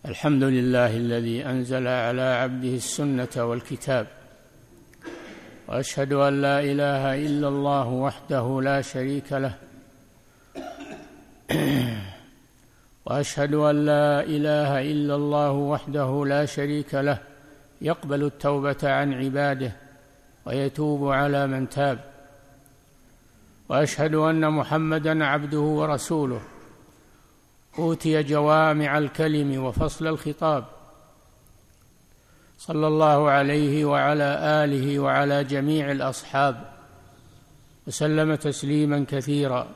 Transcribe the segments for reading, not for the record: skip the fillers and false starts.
الحمد لله الذي أنزل على عبده السنة والكتاب، وأشهد أن لا إله إلا الله وحده لا شريك له، وأشهد أن لا إله إلا الله وحده لا شريك له يقبل التوبة عن عباده ويتوب على من تاب، وأشهد أن محمدًا عبده ورسوله أوتي جوامع الكلم وفصل الخطاب، صلى الله عليه وعلى آله وعلى جميع الأصحاب وسلم تسليمًا كثيرا.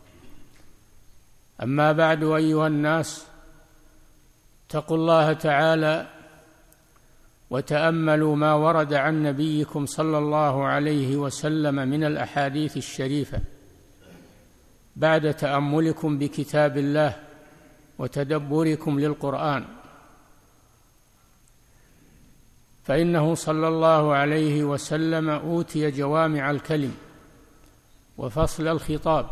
أما بعد، أيها الناس، اتقوا الله تعالى وتأملوا ما ورد عن نبيكم صلى الله عليه وسلم من الأحاديث الشريفة بعد تأملكم بكتاب الله وتدبركم للقرآن، فإنه صلى الله عليه وسلم أوتي جوامع الكلم وفصل الخطاب،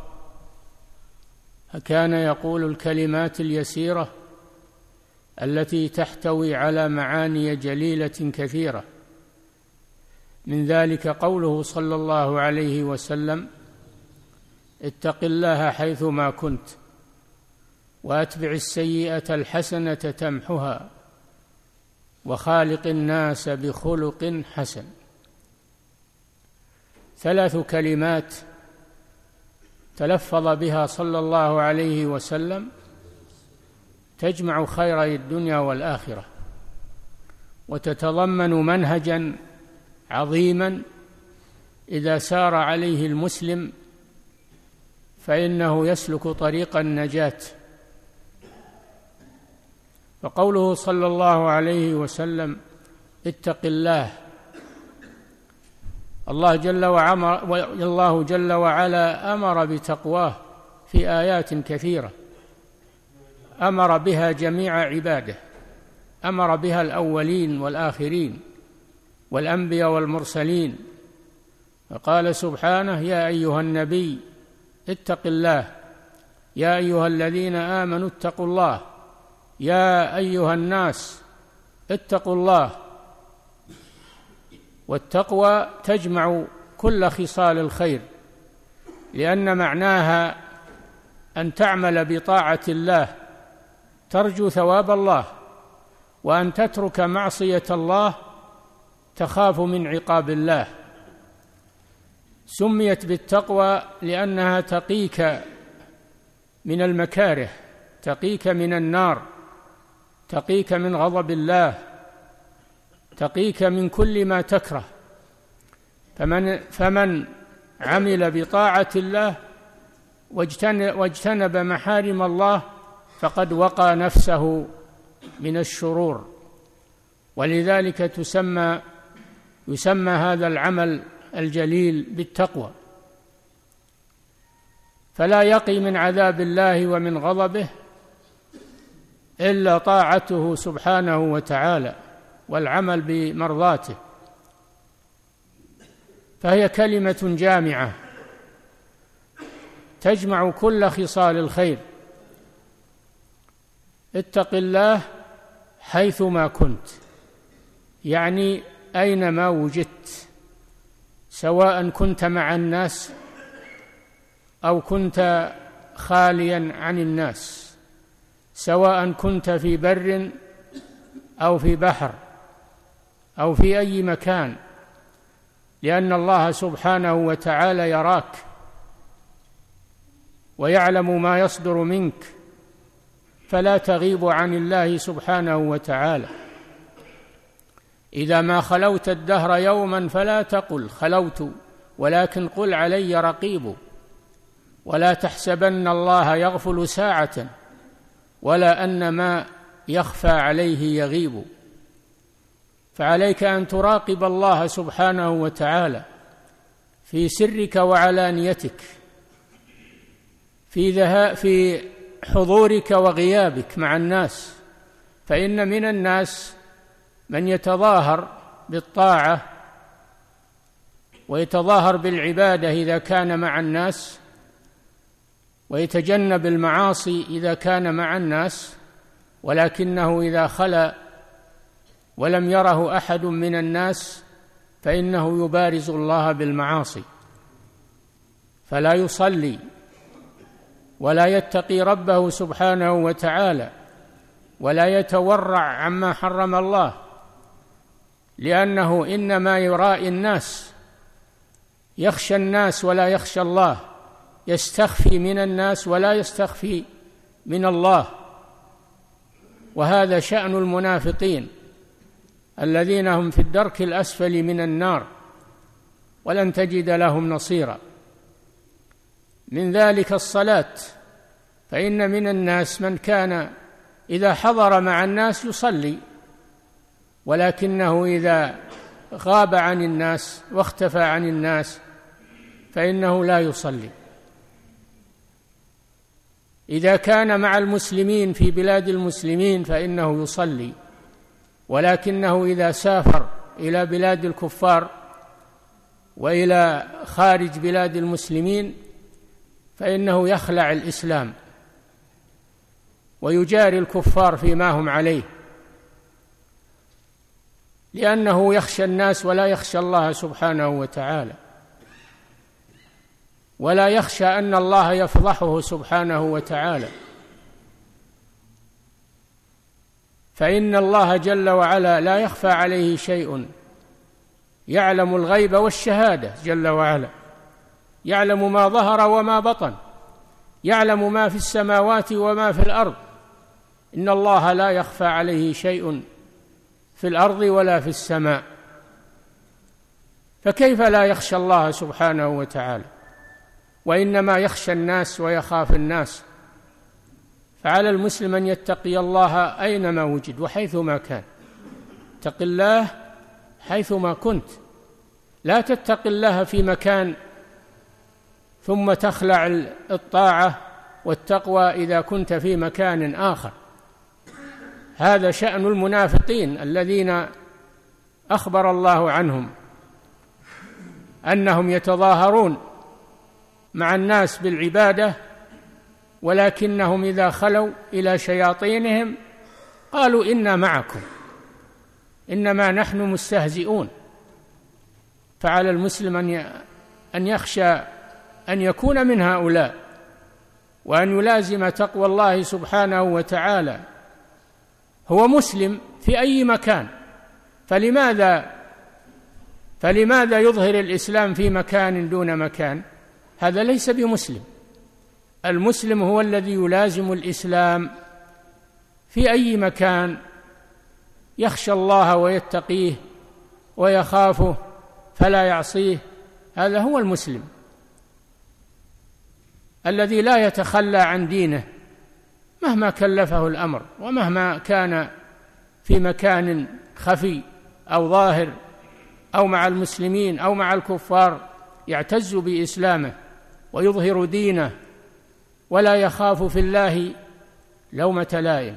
فكان يقول الكلمات اليسيرة التي تحتوي على معاني جليلة كثيرة، من ذلك قوله صلى الله عليه وسلم: اتق الله حيثما كنت، وأتبع السيئة الحسنة تمحها، وخالق الناس بخلق حسن. 3 كلمات تلفظ بها صلى الله عليه وسلم تجمع خيري الدنيا والآخرة، وتتضمن منهجا عظيما إذا سار عليه المسلم فإنه يسلك طريق النجاة. فقوله صلى الله عليه وسلم: اتق الله، الله جل وعلا أمر بتقواه في آيات كثيرة، أمر بها جميع عباده، أمر بها الأولين والآخرين والأنبياء والمرسلين، فقال سبحانه: يا أيها النبي اتق الله، يا أيها الذين آمنوا اتقوا الله، يا أيها الناس اتقوا الله. والتقوى تجمع كل خصال الخير، لأن معناها أن تعمل بطاعة الله ترجو ثواب الله، وأن تترك معصية الله تخاف من عقاب الله. سميت بالتقوى لأنها تقيك من المكاره، تقيك من النار، تقيك من غضب الله، تقيك من كل ما تكره. فمن عمل بطاعة الله واجتنب محارم الله فقد وقى نفسه من الشرور، ولذلك يسمى هذا العمل الجليل بالتقوى. فلا يقي من عذاب الله ومن غضبه إلا طاعته سبحانه وتعالى والعمل بمرضاته، فهي كلمة جامعة تجمع كل خصال الخير. اتق الله حيثما كنت، يعني أينما وجدت، سواء كنت مع الناس أو كنت خاليا عن الناس، سواء كنت في بر أو في بحر أو في أي مكان، لأن الله سبحانه وتعالى يراك ويعلم ما يصدر منك، فلا تغيب عن الله سبحانه وتعالى. إذا ما خلوت الدهر يوما فلا تقل خلوت، ولكن قل علي رقيب، ولا تحسبن الله يغفل ساعة ولا أن ما يخفى عليه يغيب. فعليك أن تراقب الله سبحانه وتعالى في سرك وعلانيتك، في حضورك وغيابك مع الناس، فإن من الناس من يتظاهر بالطاعة ويتظاهر بالعبادة إذا كان مع الناس، ويتجنب المعاصي إذا كان مع الناس، ولكنه إذا خلا ولم يره أحد من الناس فإنه يبارز الله بالمعاصي، فلا يصلي ولا يتقي ربه سبحانه وتعالى ولا يتورع عما حرم الله، لأنه إنما يرائي الناس، يخشى الناس ولا يخشى الله، يستخفي من الناس ولا يستخفي من الله. وهذا شأن المنافقين الذين هم في الدرك الأسفل من النار ولن تجد لهم نصيرا. من ذلك الصلاة، فإن من الناس من كان إذا حضر مع الناس يصلي، ولكنه إذا غاب عن الناس واختفى عن الناس فإنه لا يصلي. إذا كان مع المسلمين في بلاد المسلمين فإنه يصلي، ولكنه إذا سافر إلى بلاد الكفار وإلى خارج بلاد المسلمين فإنه يخلع الإسلام ويجاري الكفار فيما هم عليه، لأنه يخشى الناس ولا يخشى الله سبحانه وتعالى، ولا يخشى أن الله يفضحه سبحانه وتعالى. فإن الله جل وعلا لا يخفى عليه شيء، يعلم الغيب والشهادة جل وعلا، يعلم ما ظهر وما بطن، يعلم ما في السماوات وما في الأرض. إن الله لا يخفى عليه شيء في الأرض ولا في السماء، فكيف لا يخشى الله سبحانه وتعالى؟ وإنما يخشى الناس ويخاف الناس. فعلى المسلم أن يتقي الله أينما وجد وحيثما كان. اتق الله حيثما كنت، لا تتق الله في مكان ثم تخلع الطاعة والتقوى إذا كنت في مكان آخر. هذا شأن المنافقين الذين أخبر الله عنهم أنهم يتظاهرون مع الناس بالعبادة، ولكنهم إذا خلوا إلى شياطينهم قالوا إنا معكم إنما نحن مستهزئون. فعلى المسلم أن يخشى أن يكون من هؤلاء، وأن يلازم تقوى الله سبحانه وتعالى. هو مسلم في أي مكان، فلماذا يظهر الإسلام في مكان دون مكان؟ هذا ليس بمسلم. المسلم هو الذي يلازم الإسلام في أي مكان، يخشى الله ويتقيه ويخافه فلا يعصيه. هذا هو المسلم الذي لا يتخلى عن دينه مهما كلفه الأمر، ومهما كان في مكان خفي أو ظاهر أو مع المسلمين أو مع الكفار، يعتز بإسلامه ويظهر دينه ولا يخاف في الله لومة لائم.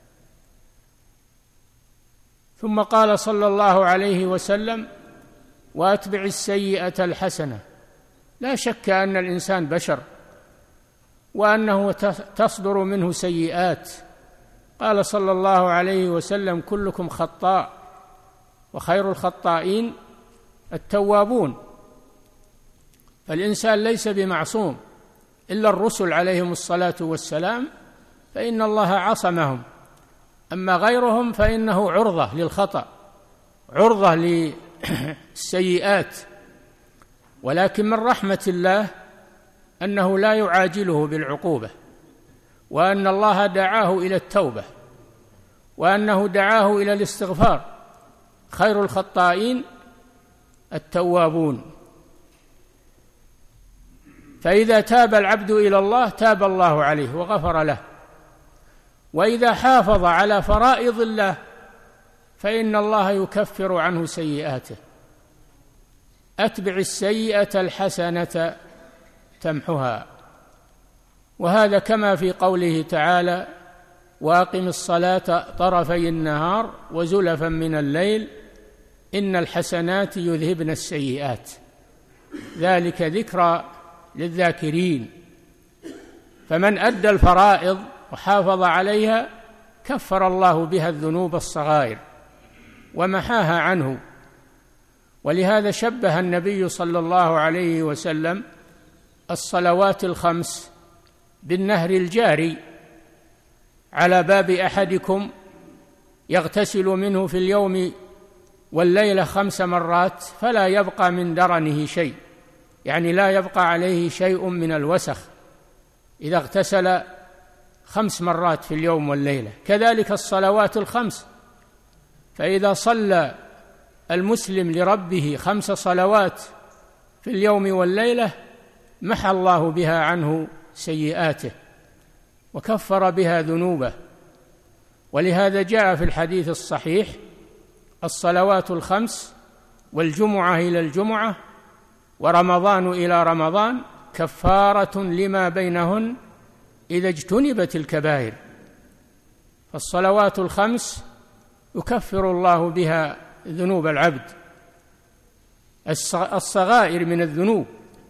ثم قال صلى الله عليه وسلم: وأتبع السيئة الحسنة. لا شك أن الإنسان بشر وأنه تصدر منه سيئات. قال صلى الله عليه وسلم: كلكم خطاء وخير الخطائين التوابون. فالإنسان ليس بمعصوم، إلا الرسل عليهم الصلاة والسلام فإن الله عصمهم، أما غيرهم فإنه عرضة للخطأ، عرضة للسيئات. ولكن من رحمة الله أنه لا يعاجله بالعقوبة، وأن الله دعاه إلى التوبة، وأنه دعاه إلى الاستغفار. خير الخطائين التوابون. فإذا تاب العبد إلى الله تاب الله عليه وغفر له، وإذا حافظ على فرائض الله فإن الله يكفر عنه سيئاته. أتبع السيئة الحسنة تمحها. وهذا كما في قوله تعالى: وأقم الصلاة طرفي النهار وزلفا من الليل إن الحسنات يذهبن السيئات ذلك ذكرى للذاكرين. فمن أدى الفرائض وحافظ عليها كفر الله بها الذنوب الصغائر ومحاها عنه. ولهذا شبه النبي صلى الله عليه وسلم الصلوات الخمس بالنهر الجاري على باب أحدكم يغتسل منه في اليوم والليلة 5 مرات فلا يبقى من درنه شيء، يعني لا يبقى عليه شيء من الوسخ إذا اغتسل 5 مرات في اليوم والليلة. كذلك الصلوات الخمس، فإذا صلى المسلم لربه 5 صلوات في اليوم والليلة محى الله بها عنه سيئاته وكفر بها ذنوبه. ولهذا جاء في الحديث الصحيح: الصلوات الخمس والجمعة إلى الجمعة ورمضان إلى رمضان كفارة لما بينهن إذا اجتنبت الكبائر. فالصلوات الخمس يكفر الله بها ذنوب العبد الصغائر من الذنوب،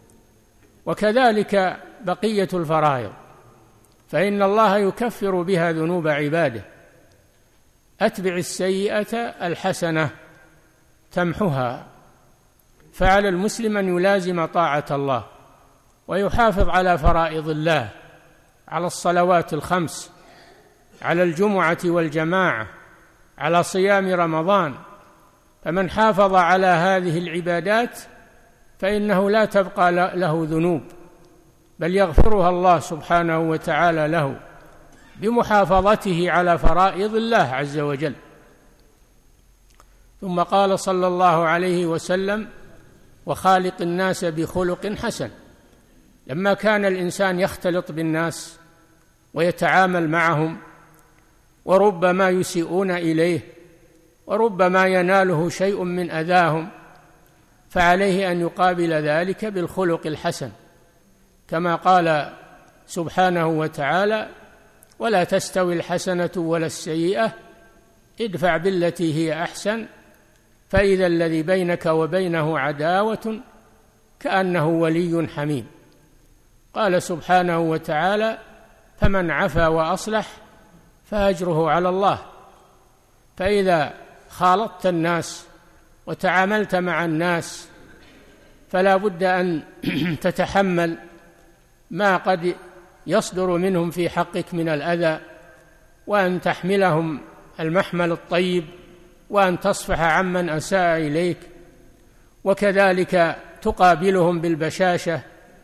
وكذلك بقية الفرائض فإن الله يكفر بها ذنوب عباده. أتبع السيئة الحسنة تمحها. فعلى المسلم أن يلازم طاعة الله ويحافظ على فرائض الله، على الصلوات الخمس، على الجمعة والجماعة، على صيام رمضان. فمن حافظ على هذه العبادات فإنه لا تبقى له ذنوب، بل يغفرها الله سبحانه وتعالى له بمحافظته على فرائض الله عز وجل. ثم قال صلى الله عليه وسلم: وخالق الناس بخلق حسن. لما كان الإنسان يختلط بالناس ويتعامل معهم وربما يسيئون إليه وربما يناله شيء من أذاهم، فعليه أن يقابل ذلك بالخلق الحسن، كما قال سبحانه وتعالى: ولا تستوي الحسنة ولا السيئة ادفع بالتي هي أحسن فإذا الذي بينك وبينه عداوة كأنه ولي حميم. قال سبحانه وتعالى: فمن عفا وأصلح فأجره على الله. فإذا خالطت الناس وتعاملت مع الناس فلا بد أن تتحمل ما قد يصدر منهم في حقك من الأذى، وأن تحملهم المحمل الطيب، وأن تصفح عمن أساء إليك، وكذلك تقابلهم بالبشاشة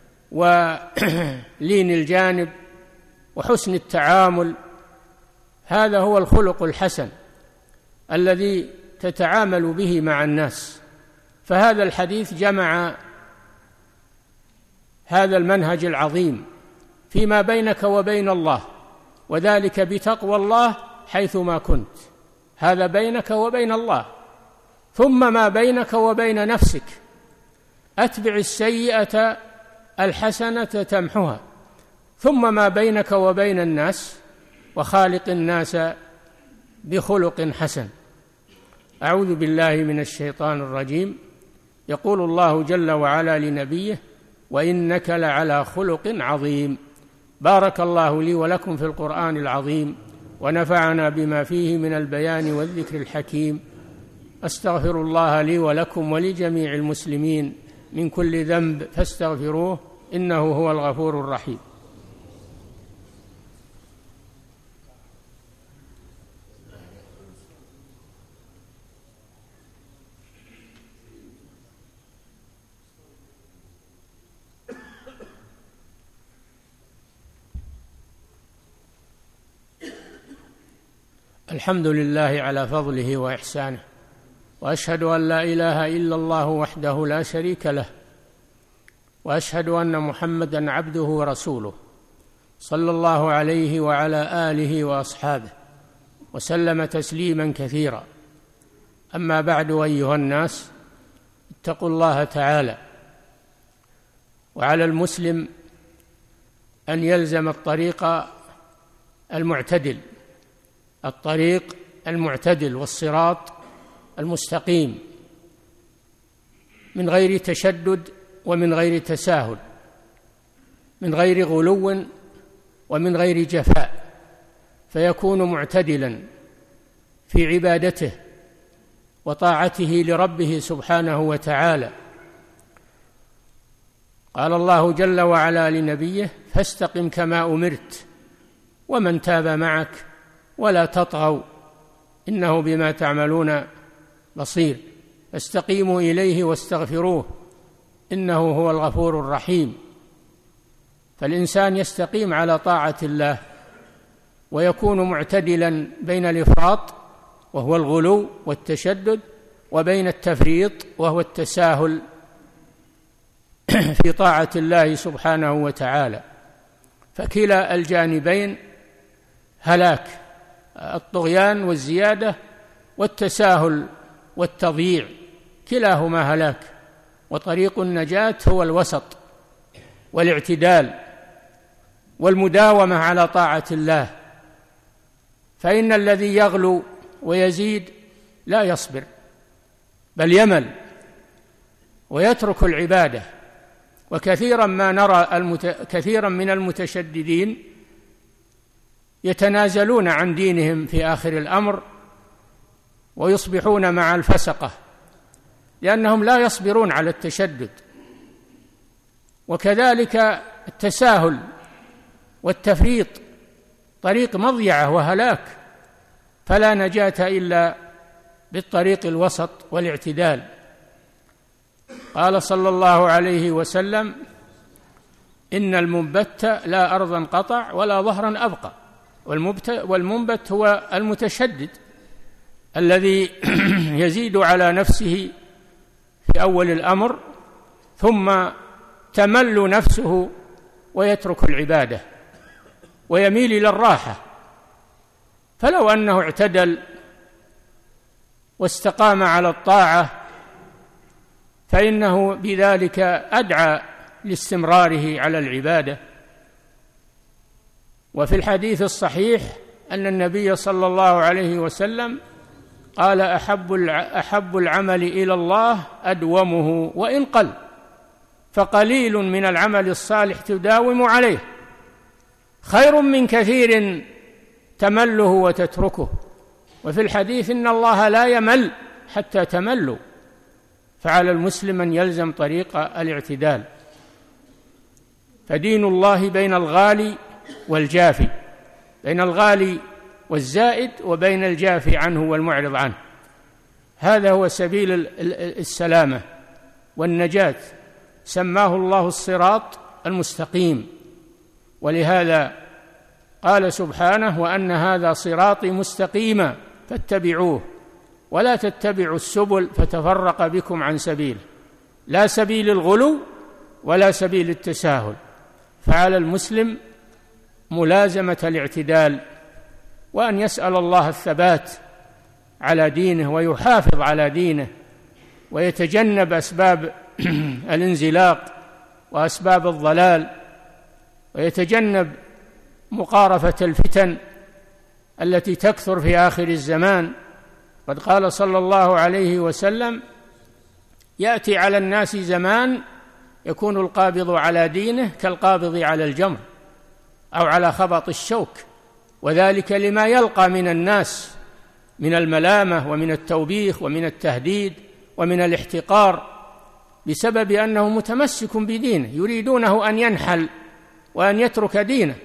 ولين الجانب وحسن التعامل. هذا هو الخلق الحسن الذي تتعامل به مع الناس. فهذا الحديث جمع هذا المنهج العظيم فيما بينك وبين الله، وذلك بتقوى الله حيثما كنت. هذا بينك وبين الله. ثم ما بينك وبين نفسك: أتبع السيئة الحسنة تمحها. ثم ما بينك وبين الناس: وخالق الناس بخلق حسن. أعوذ بالله من الشيطان الرجيم. يقول الله جل وعلا لنبيه: وإنك لعلى خلق عظيم. بارك الله لي ولكم في القرآن العظيم، ونفعنا بما فيه من البيان والذكر الحكيم. أستغفر الله لي ولكم ولجميع المسلمين من كل ذنب فاستغفروه إنه هو الغفور الرحيم. الحمد لله على فضله وإحسانه، وأشهد أن لا إله إلا الله وحده لا شريك له، وأشهد أن محمدًا عبده ورسوله صلى الله عليه وعلى آله وأصحابه وسلم تسليمًا كثيرا. أما بعد، أيها الناس، اتقوا الله تعالى. وعلى المسلم أن يلزم الطريق المعتدل والصراط المستقيم من غير تشدد ومن غير تساهل، من غير غلو ومن غير جفاء. فيكون معتدلا في عبادته وطاعته لربه سبحانه وتعالى. قال الله جل وعلا لنبيه: فاستقم كما أمرت ومن تاب معك ولا تطغوا إنه بما تعملون بصير. فاستقيموا إليه واستغفروه إنه هو الغفور الرحيم. فالإنسان يستقيم على طاعة الله ويكون معتدلا بين الإفراط وهو الغلو والتشدد وبين التفريط وهو التساهل في طاعة الله سبحانه وتعالى. فكلا الجانبين هلاك، الطغيان والزيادة والتساهل والتضييع كلاهما هلاك، وطريق النجاة هو الوسط والاعتدال والمداومة على طاعة الله. فإن الذي يغلو ويزيد لا يصبر بل يمل ويترك العبادة. وكثيرا ما نرى كثيرا من المتشددين يتنازلون عن دينهم في آخر الأمر ويصبحون مع الفسقة لأنهم لا يصبرون على التشدد. وكذلك التساهل والتفريط طريق مضيعة وهلاك، فلا نجاة إلا بالطريق الوسط والاعتدال. قال صلى الله عليه وسلم: إن المنبت لا أرضا قطع ولا ظهرا أبقى. والمنبت هو المتشدد الذي يزيد على نفسه في أول الأمر ثم تمل نفسه ويترك العبادة ويميل إلى الراحة. فلو أنه اعتدل واستقام على الطاعة فإنه بذلك أدعى لاستمراره على العبادة. وفي الحديث الصحيح أن النبي صلى الله عليه وسلم قال: أحب العمل إلى الله أدومه وإن قل، فقليل من العمل الصالح تداوم عليه خير من كثير تمله وتتركه. وفي الحديث: إن الله لا يمل حتى تملوا. فعلى المسلم أن يلزم طريق الاعتدال. فدين الله بين الغالي والجافي، بين الغالي والزائد وبين الجافي عنه والمعرض عنه. هذا هو سبيل السلامة والنجاة، سماه الله الصراط المستقيم. ولهذا قال سبحانه: وأن هذا صراطي مستقيما فاتبعوه ولا تتبعوا السبل فتفرق بكم عن سبيله. لا سبيل الغلو ولا سبيل التساهل. فعلى المسلم ملازمة الاعتدال، وأن يسأل الله الثبات على دينه ويحافظ على دينه، ويتجنب أسباب الانزلاق وأسباب الضلال، ويتجنب مقارفة الفتن التي تكثر في آخر الزمان. قد قال صلى الله عليه وسلم: يأتي على الناس زمان يكون القابض على دينه كالقابض على الجمر أو على خبط الشوك، وذلك لما يلقى من الناس من الملامة ومن التوبيخ ومن التهديد ومن الاحتقار بسبب أنه متمسك بدينه، يريدونه أن ينحل وأن يترك دينه.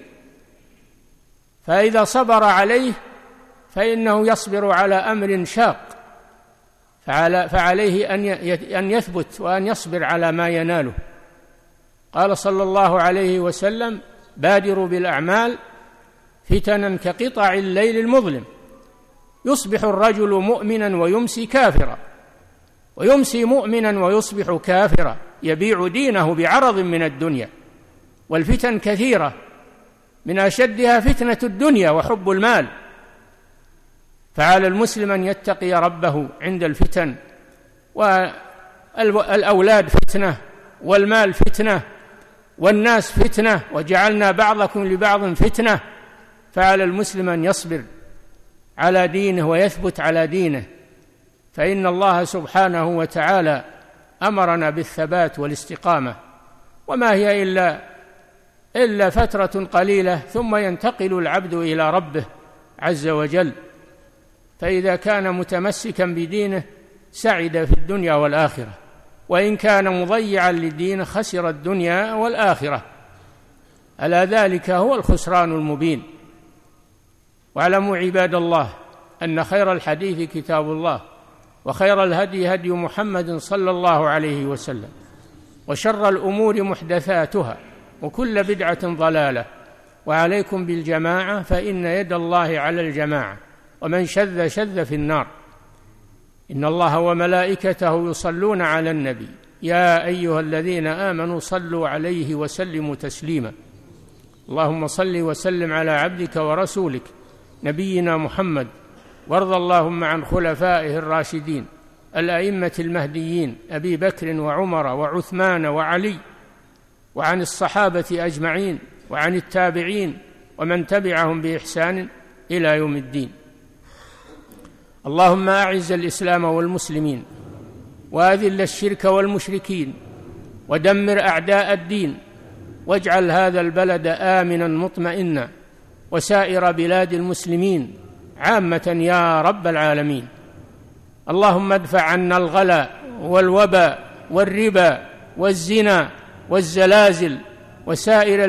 فإذا صبر عليه فإنه يصبر على أمر شاق، فعليه أن يثبت وأن يصبر على ما يناله. قال صلى الله عليه وسلم: بادروا بالأعمال فتنا كقطع الليل المظلم، يصبح الرجل مؤمنا ويمسي كافرا، ويمسي مؤمنا ويصبح كافرا، يبيع دينه بعرض من الدنيا. والفتن كثيرة، من أشدها فتنة الدنيا وحب المال. فعلى المسلم أن يتقي ربه عند الفتن. والأولاد فتنة، والمال فتنة، والناس فتنة، وجعلنا بعضكم لبعض فتنة. فعلى المسلم أن يصبر على دينه ويثبت على دينه، فإن الله سبحانه وتعالى أمرنا بالثبات والاستقامة، وما هي إلا فترة قليلة ثم ينتقل العبد إلى ربه عز وجل. فإذا كان متمسكا بدينه سعد في الدنيا والآخرة، وإن كان مضيعا للدين خسر الدنيا والآخرة. ألا ذلك هو الخسران المبين. واعلموا عباد الله أن خير الحديث كتاب الله، وخير الهدي هدي محمد صلى الله عليه وسلم، وشر الأمور محدثاتها، وكل بدعة ضلالة. وعليكم بالجماعة فإن يد الله على الجماعة، ومن شذ شذ في النار. إن الله وملائكته يصلون على النبي يا أيها الذين آمنوا صلوا عليه وسلموا تسليما. اللهم صل وسلم على عبدك ورسولك نبينا محمد، وارض اللهم عن خلفائه الراشدين الأئمة المهديين أبي بكر وعمر وعثمان وعلي، وعن الصحابة أجمعين، وعن التابعين ومن تبعهم بإحسان إلى يوم الدين. اللهم أعز الإسلام والمسلمين، وأذل الشرك والمشركين، ودمر أعداء الدين، واجعل هذا البلد آمنا مطمئنا، وسائر بلاد المسلمين عامة يا رب العالمين. اللهم ادفع عنا الغلا والوباء والربا والزنا والزلازل وسائر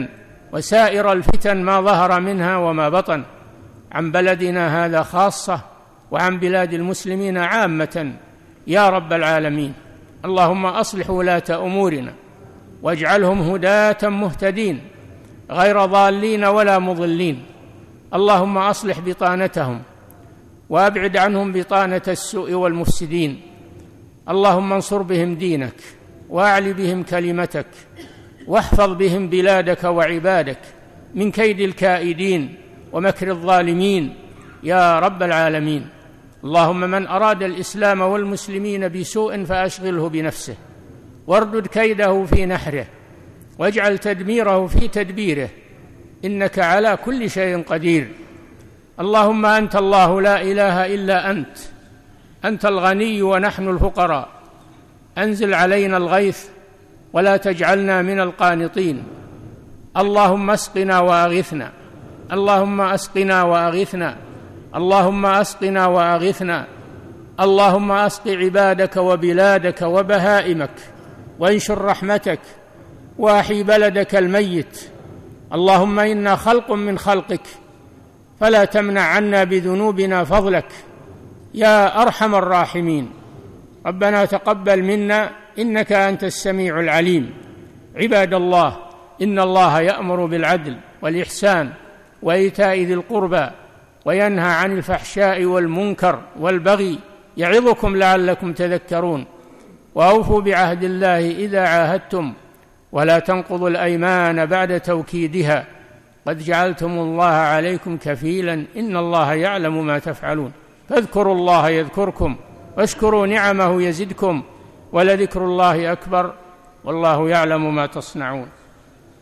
الفتن ما ظهر منها وما بطن، عن بلدنا هذا خاصة، وعن بلاد المسلمين عامة يا رب العالمين. اللهم أصلح ولاة أمورنا، واجعلهم هداة مهتدين غير ضالين ولا مضلين. اللهم أصلح بطانتهم، وأبعد عنهم بطانة السوء والمفسدين. اللهم انصر بهم دينك، وأعل بهم كلمتك، واحفظ بهم بلادك وعبادك من كيد الكائدين ومكر الظالمين يا رب العالمين. اللهم من أراد الإسلام والمسلمين بسوء فأشغله بنفسه، واردد كيده في نحره، واجعل تدميره في تدبيره، إنك على كل شيء قدير. اللهم أنت الله لا إله إلا أنت الغني ونحن الفقراء. أنزل علينا الغيث ولا تجعلنا من القانطين. اللهم اسقنا وأغثنا، اللهم اسقنا وأغثنا، اللهم اسقنا وأغثنا. اللهم اسق عبادك وبلادك وبهائمك، وانشر رحمتك، واحي بلدك الميت. اللهم إنا خلق من خلقك، فلا تمنع عنا بذنوبنا فضلك يا أرحم الراحمين. ربنا تقبل منا إنك أنت السميع العليم. عباد الله، إن الله يأمر بالعدل والإحسان وإيتاء ذي القربى، وينهى عن الفحشاء والمنكر والبغي، يعظكم لعلكم تذكرون. وأوفوا بعهد الله إذا عاهدتم، ولا تنقضوا الأيمان بعد توكيدها، قد جعلتم الله عليكم كفيلا، إن الله يعلم ما تفعلون. فاذكروا الله يذكركم، واشكروا نعمه يزدكم، ولذكر الله أكبر، والله يعلم ما تصنعون.